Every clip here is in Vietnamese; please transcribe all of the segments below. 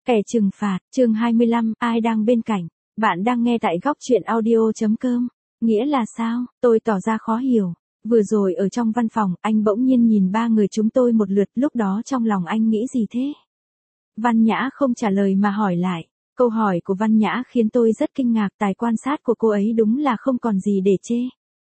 Kẻ trừng phạt, chương 25, ai đang bên cạnh? Bạn đang nghe tại góc truyện audio.com. Nghĩa là sao? Tôi tỏ ra khó hiểu. Vừa rồi ở trong văn phòng, anh bỗng nhiên nhìn ba người chúng tôi một lượt, lúc đó trong lòng anh nghĩ gì thế? Văn Nhã không trả lời mà hỏi lại. Câu hỏi của Văn Nhã khiến tôi rất kinh ngạc, tài quan sát của cô ấy đúng là không còn gì để chê.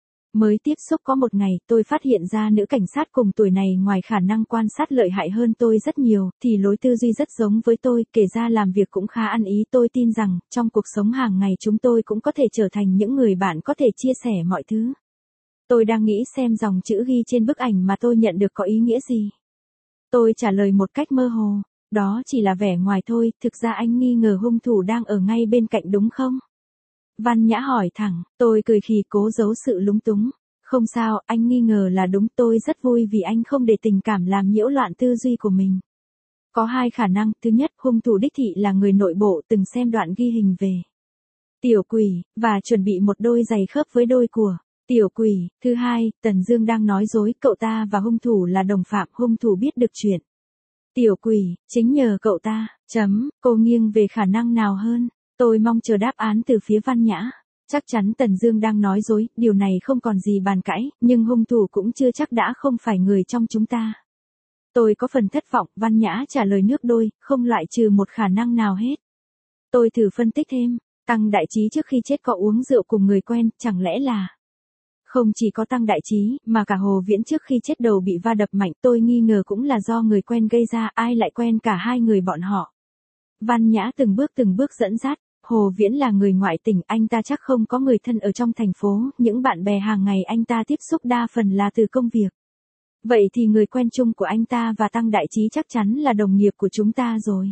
Mới tiếp xúc có một ngày, tôi phát hiện ra nữ cảnh sát cùng tuổi này ngoài khả năng quan sát lợi hại hơn tôi rất nhiều, thì lối tư duy rất giống với tôi, kể ra làm việc cũng khá ăn ý. Tôi tin rằng, trong cuộc sống hàng ngày chúng tôi cũng có thể trở thành những người bạn có thể chia sẻ mọi thứ. Tôi đang nghĩ xem dòng chữ ghi trên bức ảnh mà tôi nhận được có ý nghĩa gì. Tôi trả lời một cách mơ hồ, đó chỉ là vẻ ngoài thôi, thực ra anh nghi ngờ hung thủ đang ở ngay bên cạnh đúng không? Văn Nhã hỏi thẳng, tôi cười khì cố giấu sự lúng túng. Không sao, anh nghi ngờ là đúng, tôi rất vui vì anh không để tình cảm làm nhiễu loạn tư duy của mình. Có hai khả năng, thứ nhất, hung thủ đích thị là người nội bộ từng xem đoạn ghi hình về Tiểu Quỷ, và chuẩn bị một đôi giày khớp với đôi của Tiểu Quỷ. Thứ hai, Tần Dương đang nói dối, cậu ta và hung thủ là đồng phạm, hung thủ biết được chuyện Tiểu Quỷ, chính nhờ cậu ta. Cô nghiêng về khả năng nào hơn? Tôi mong chờ đáp án từ phía Văn Nhã. Chắc chắn Tần Dương đang nói dối, điều này không còn gì bàn cãi, nhưng hung thủ cũng chưa chắc đã không phải người trong chúng ta. Tôi có phần thất vọng, Văn Nhã trả lời nước đôi, không loại trừ một khả năng nào hết. Tôi thử phân tích thêm, Tăng Đại Trí trước khi chết có uống rượu cùng người quen, chẳng lẽ là... Không chỉ có Tăng Đại Trí, mà cả Hồ Viễn trước khi chết đầu bị va đập mạnh, tôi nghi ngờ cũng là do người quen gây ra, ai lại quen cả hai người bọn họ. Văn Nhã từng bước dẫn dắt. Hồ Viễn là người ngoại tỉnh, anh ta chắc không có người thân ở trong thành phố, những bạn bè hàng ngày anh ta tiếp xúc đa phần là từ công việc. Vậy thì người quen chung của anh ta và Tăng Đại Trí chắc chắn là đồng nghiệp của chúng ta rồi.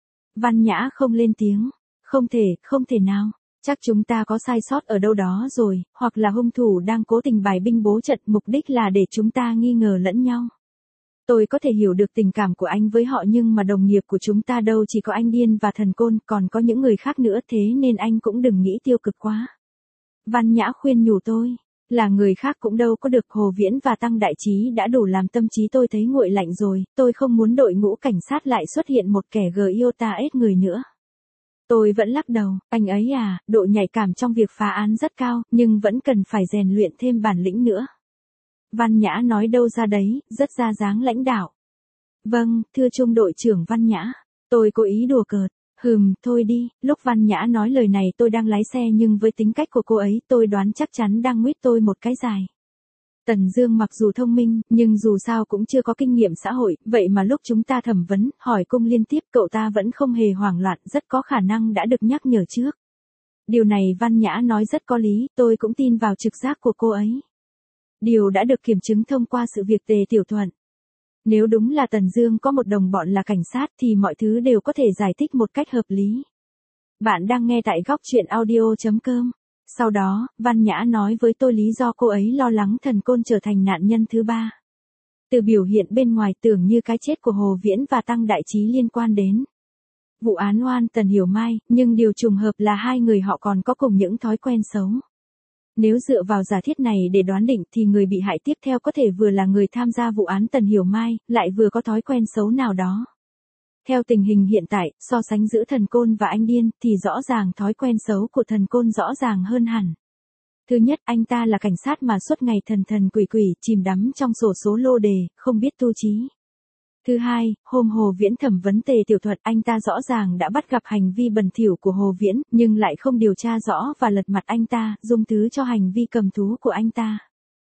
Văn Nhã không lên tiếng. Không thể nào. Chắc chúng ta có sai sót ở đâu đó rồi, hoặc là hung thủ đang cố tình bài binh bố trận, mục đích là để chúng ta nghi ngờ lẫn nhau. Tôi có thể hiểu được tình cảm của anh với họ, nhưng mà đồng nghiệp của chúng ta đâu chỉ có anh Điên và Thần Côn, còn có những người khác nữa, thế nên anh cũng đừng nghĩ tiêu cực quá. Văn Nhã khuyên nhủ tôi, là người khác cũng đâu có được, Hồ Viễn và Tăng Đại Trí đã đủ làm tâm trí tôi thấy nguội lạnh rồi, tôi không muốn đội ngũ cảnh sát lại xuất hiện một kẻ iota ít người nữa. Tôi vẫn lắc đầu, anh ấy à, độ nhạy cảm trong việc phá án rất cao, nhưng vẫn cần phải rèn luyện thêm bản lĩnh nữa. Văn Nhã nói đâu ra đấy, rất ra dáng lãnh đạo. Vâng, thưa trung đội trưởng Văn Nhã. Tôi cố ý đùa cợt. Thôi đi, lúc Văn Nhã nói lời này tôi đang lái xe, nhưng với tính cách của cô ấy tôi đoán chắc chắn đang nguyết tôi một cái dài. Tần Dương mặc dù thông minh, nhưng dù sao cũng chưa có kinh nghiệm xã hội, vậy mà lúc chúng ta thẩm vấn, hỏi cung liên tiếp, cậu ta vẫn không hề hoảng loạn, rất có khả năng đã được nhắc nhở trước. Điều này Văn Nhã nói rất có lý, tôi cũng tin vào trực giác của cô ấy. Điều đã được kiểm chứng thông qua sự việc Tề Tiểu Thuận. Nếu đúng là Tần Dương có một đồng bọn là cảnh sát thì mọi thứ đều có thể giải thích một cách hợp lý. Bạn đang nghe tại góc truyện audio.com. Sau đó, Văn Nhã nói với tôi lý do cô ấy lo lắng Thần Côn trở thành nạn nhân thứ ba. Từ biểu hiện bên ngoài tưởng như cái chết của Hồ Viễn và Tăng Đại Trí liên quan đến vụ án oan Tần Hiểu Mai, nhưng điều trùng hợp là hai người họ còn có cùng những thói quen xấu. Nếu dựa vào giả thiết này để đoán định thì người bị hại tiếp theo có thể vừa là người tham gia vụ án Tần Hiểu Mai, lại vừa có thói quen xấu nào đó. Theo tình hình hiện tại, so sánh giữa Thần Côn và anh Điên, thì rõ ràng thói quen xấu của Thần Côn rõ ràng hơn hẳn. Thứ nhất, anh ta là cảnh sát mà suốt ngày thần quỷ, chìm đắm trong sổ số lô đề, không biết tu trí. Thứ hai, hôm Hồ Viễn thẩm vấn Tề Tiểu Thuận, anh ta rõ ràng đã bắt gặp hành vi bẩn thỉu của Hồ Viễn, nhưng lại không điều tra rõ và lật mặt anh ta, dung thứ cho hành vi cầm thú của anh ta.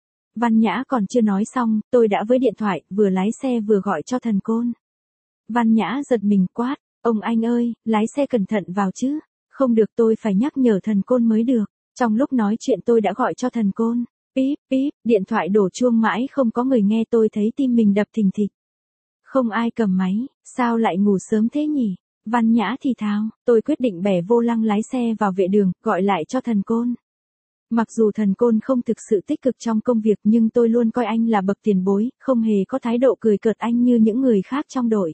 Văn Nhã còn chưa nói xong, tôi đã với điện thoại, vừa lái xe vừa gọi cho Thần Côn. Văn Nhã giật mình quát, ông anh ơi, lái xe cẩn thận vào chứ. Không được, tôi phải nhắc nhở Thần Côn mới được. Trong lúc nói chuyện tôi đã gọi cho Thần Côn. Píp, điện thoại đổ chuông mãi không có người nghe, tôi thấy tim mình đập thình thịch. Không ai cầm máy, sao lại ngủ sớm thế nhỉ? Văn Nhã thì thào, tôi quyết định bẻ vô lăng lái xe vào vệ đường, gọi lại cho Thần Côn. Mặc dù Thần Côn không thực sự tích cực trong công việc, nhưng tôi luôn coi anh là bậc tiền bối, không hề có thái độ cười cợt anh như những người khác trong đội.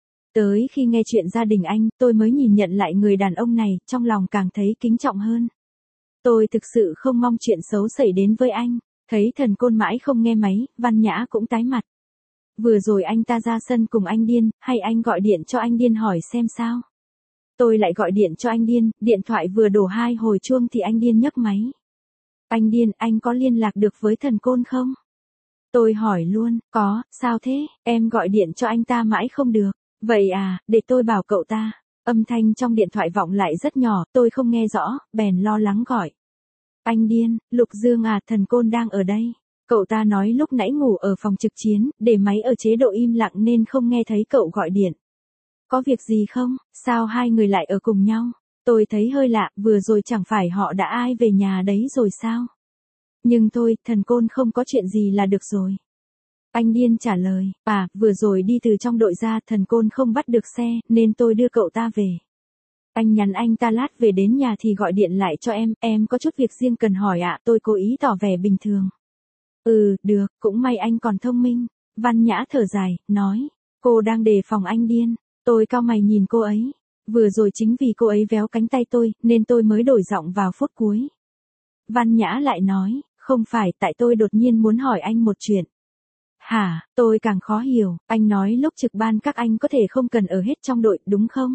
Tới khi nghe chuyện gia đình anh, tôi mới nhìn nhận lại người đàn ông này, trong lòng càng thấy kính trọng hơn. Tôi thực sự không mong chuyện xấu xảy đến với anh. Thấy Thần Côn mãi không nghe máy, Văn Nhã cũng tái mặt. Vừa rồi anh ta ra sân cùng anh Điên, hay anh gọi điện cho anh Điên hỏi xem sao? Tôi lại gọi điện cho anh Điên, điện thoại vừa đổ 2 hồi chuông thì anh Điên nhấc máy. Anh Điên, anh có liên lạc được với thần Côn không? Tôi hỏi luôn, có, sao thế, em gọi điện cho anh ta mãi không được. Vậy à, để tôi bảo cậu ta. Âm thanh trong điện thoại vọng lại rất nhỏ, tôi không nghe rõ, bèn lo lắng gọi. Anh Điên, Lục Dương à, thần Côn đang ở đây. Cậu ta nói lúc nãy ngủ ở phòng trực chiến, để máy ở chế độ im lặng nên không nghe thấy cậu gọi điện. Có việc gì không, sao hai người lại ở cùng nhau? Tôi thấy hơi lạ, vừa rồi chẳng phải họ đã ai về nhà đấy rồi sao? Nhưng thôi, thần Côn không có chuyện gì là được rồi. Anh Điên trả lời, vừa rồi đi từ trong đội ra, thần Côn không bắt được xe, nên tôi đưa cậu ta về. Anh nhắn anh ta lát về đến nhà thì gọi điện lại cho em có chút việc riêng cần hỏi ạ, tôi cố ý tỏ vẻ bình thường. Được, cũng may anh còn thông minh. Văn Nhã thở dài, nói, cô đang đề phòng anh Điên. Tôi cau mày nhìn cô ấy. Vừa rồi chính vì cô ấy véo cánh tay tôi, nên tôi mới đổi giọng vào phút cuối. Văn Nhã lại nói, không phải tại tôi đột nhiên muốn hỏi anh một chuyện. Hả, tôi càng khó hiểu, anh nói lúc trực ban các anh có thể không cần ở hết trong đội, đúng không?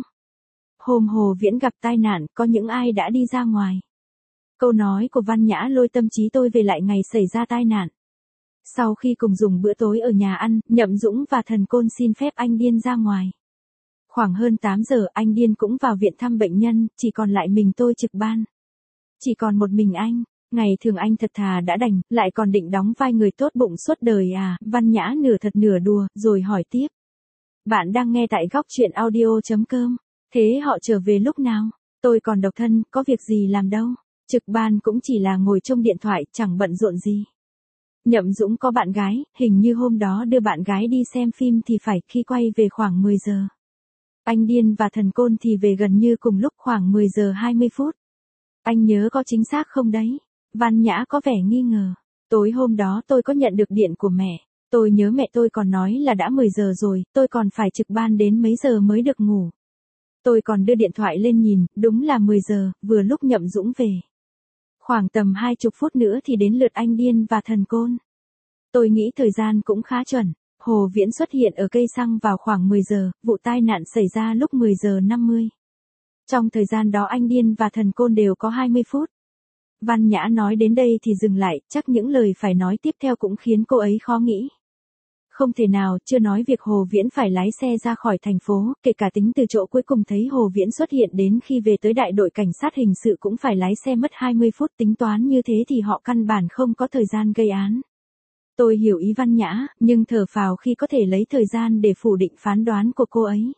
Hôm Hồ Viễn gặp tai nạn, có những ai đã đi ra ngoài? Câu nói của Văn Nhã lôi tâm trí tôi về lại ngày xảy ra tai nạn. Sau khi cùng dùng bữa tối ở nhà ăn, Nhậm Dũng và thần Côn xin phép anh Điên ra ngoài. Khoảng hơn 8 giờ anh Điên cũng vào viện thăm bệnh nhân, chỉ còn lại mình tôi trực ban. Chỉ còn một mình anh, ngày thường anh thật thà đã đành, lại còn định đóng vai người tốt bụng suốt đời à, Văn Nhã nửa thật nửa đùa, rồi hỏi tiếp. Bạn đang nghe tại góc chuyện audio.com, thế họ trở về lúc nào? Tôi còn độc thân, có việc gì làm đâu, trực ban cũng chỉ là ngồi trông điện thoại, chẳng bận rộn gì. Nhậm Dũng có bạn gái, hình như hôm đó đưa bạn gái đi xem phim thì phải khi quay về khoảng 10 giờ. Anh Điên và thần Côn thì về gần như cùng lúc khoảng 10 giờ 20 phút. Anh nhớ có chính xác không đấy? Văn Nhã có vẻ nghi ngờ. Tối hôm đó tôi có nhận được điện của mẹ. Tôi nhớ mẹ tôi còn nói là đã 10 giờ rồi, tôi còn phải trực ban đến mấy giờ mới được ngủ. Tôi còn đưa điện thoại lên nhìn, đúng là 10 giờ, vừa lúc Nhậm Dũng về. Khoảng tầm 20 phút nữa thì đến lượt anh Điên và thần Côn. Tôi nghĩ thời gian cũng khá chuẩn. Hồ Viễn xuất hiện ở cây xăng vào khoảng 10 giờ, vụ tai nạn xảy ra lúc 10 giờ 50. Trong thời gian đó anh Điên và thần Côn đều có 20 phút. Văn Nhã nói đến đây thì dừng lại, chắc những lời phải nói tiếp theo cũng khiến cô ấy khó nghĩ. Không thể nào, chưa nói việc Hồ Viễn phải lái xe ra khỏi thành phố, kể cả tính từ chỗ cuối cùng thấy Hồ Viễn xuất hiện đến khi về tới đại đội cảnh sát hình sự cũng phải lái xe mất 20 phút, tính toán như thế thì họ căn bản không có thời gian gây án. Tôi hiểu ý Văn Nhã, nhưng thở phào khi có thể lấy thời gian để phủ định phán đoán của cô ấy.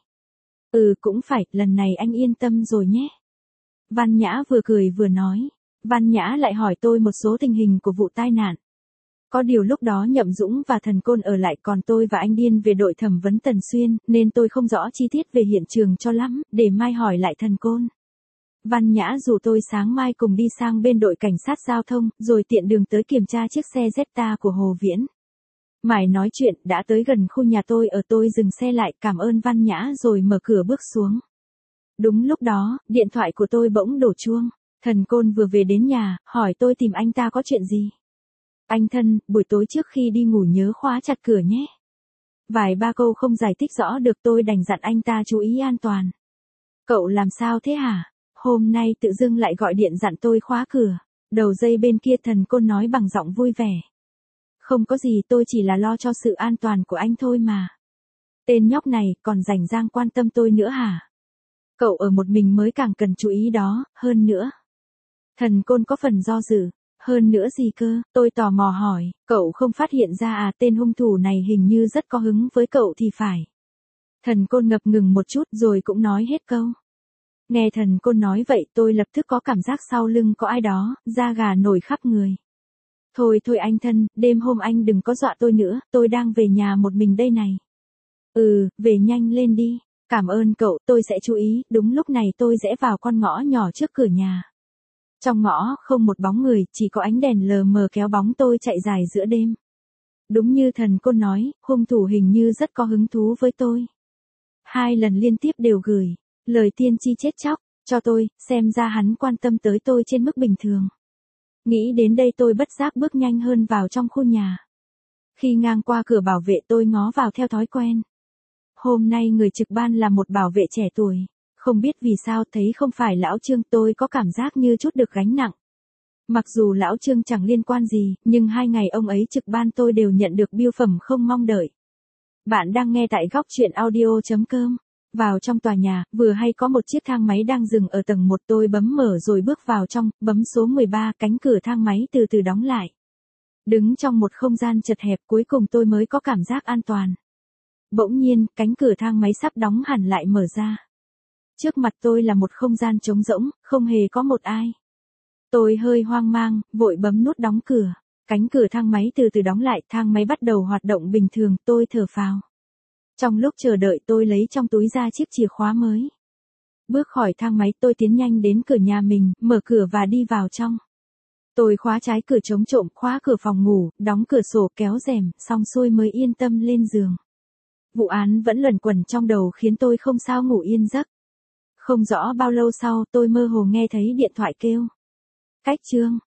Cũng phải, lần này anh yên tâm rồi nhé. Văn Nhã vừa cười vừa nói. Văn Nhã lại hỏi tôi một số tình hình của vụ tai nạn. Có điều lúc đó Nhậm Dũng và thần Côn ở lại, còn tôi và anh Điên về đội thẩm vấn Tần Xuyên, nên tôi không rõ chi tiết về hiện trường cho lắm, để mai hỏi lại thần Côn. Văn Nhã rủ tôi sáng mai cùng đi sang bên đội cảnh sát giao thông, rồi tiện đường tới kiểm tra chiếc xe Jetta của Hồ Viễn. Mãi nói chuyện, đã tới gần khu nhà tôi ở, tôi dừng xe lại, cảm ơn Văn Nhã rồi mở cửa bước xuống. Đúng lúc đó, điện thoại của tôi bỗng đổ chuông. Thần Côn vừa về đến nhà, hỏi tôi tìm anh ta có chuyện gì. Anh thân, buổi tối trước khi đi ngủ nhớ khóa chặt cửa nhé. Vài ba câu không giải thích rõ được, tôi đành dặn anh ta chú ý an toàn. Cậu làm sao thế hả? Hôm nay tự dưng lại gọi điện dặn tôi khóa cửa. Đầu dây bên kia thần Côn nói bằng giọng vui vẻ. Không có gì, tôi chỉ là lo cho sự an toàn của anh thôi mà. Tên nhóc này còn rảnh rang quan tâm tôi nữa hả? Cậu ở một mình mới càng cần chú ý đó, hơn nữa. Thần Côn có phần do dự. Hơn nữa gì cơ, tôi tò mò hỏi, cậu không phát hiện ra à, tên hung thủ này hình như rất có hứng với cậu thì phải. Thần Côn ngập ngừng một chút rồi cũng nói hết câu. Nghe thần Côn nói vậy tôi lập tức có cảm giác sau lưng có ai đó, da gà nổi khắp người. Thôi anh thân, đêm hôm anh đừng có dọa tôi nữa, tôi đang về nhà một mình đây này. Về nhanh lên đi, cảm ơn cậu, tôi sẽ chú ý. Đúng lúc này tôi rẽ vào con ngõ nhỏ trước cửa nhà. Trong ngõ không một bóng người, chỉ có ánh đèn lờ mờ kéo bóng tôi chạy dài giữa đêm. Đúng như thần Côn nói, hung thủ hình như rất có hứng thú với tôi. 2 lần liên tiếp đều gửi lời tiên tri chết chóc cho tôi, xem ra hắn quan tâm tới tôi trên mức bình thường. Nghĩ đến đây tôi bất giác bước nhanh hơn vào trong khu nhà. Khi ngang qua cửa bảo vệ tôi ngó vào theo thói quen. Hôm nay người trực ban là một bảo vệ trẻ tuổi. Không biết vì sao thấy không phải lão Trương tôi có cảm giác như chút được gánh nặng. Mặc dù lão Trương chẳng liên quan gì, nhưng 2 ngày ông ấy trực ban tôi đều nhận được bưu phẩm không mong đợi. Bạn đang nghe tại góc chuyện audio.com. Vào trong tòa nhà, vừa hay có một chiếc thang máy đang dừng ở tầng 1, tôi bấm mở rồi bước vào trong, bấm số 13, cánh cửa thang máy từ từ đóng lại. Đứng trong một không gian chật hẹp cuối cùng tôi mới có cảm giác an toàn. Bỗng nhiên, cánh cửa thang máy sắp đóng hẳn lại mở ra. Trước mặt tôi là một không gian trống rỗng, không hề có một ai. Tôi hơi hoang mang, vội bấm nút đóng cửa. Cánh cửa thang máy từ từ đóng lại, thang máy bắt đầu hoạt động bình thường, tôi thở phào. Trong lúc chờ đợi tôi lấy trong túi ra chiếc chìa khóa mới. Bước khỏi thang máy tôi tiến nhanh đến cửa nhà mình, mở cửa và đi vào trong. Tôi khóa trái cửa chống trộm, khóa cửa phòng ngủ, đóng cửa sổ, kéo rèm, xong xuôi mới yên tâm lên giường. Vụ án vẫn luẩn quẩn trong đầu khiến tôi không sao ngủ yên giấc. Không rõ bao lâu sau tôi mơ hồ nghe thấy điện thoại kêu. Cách Trương,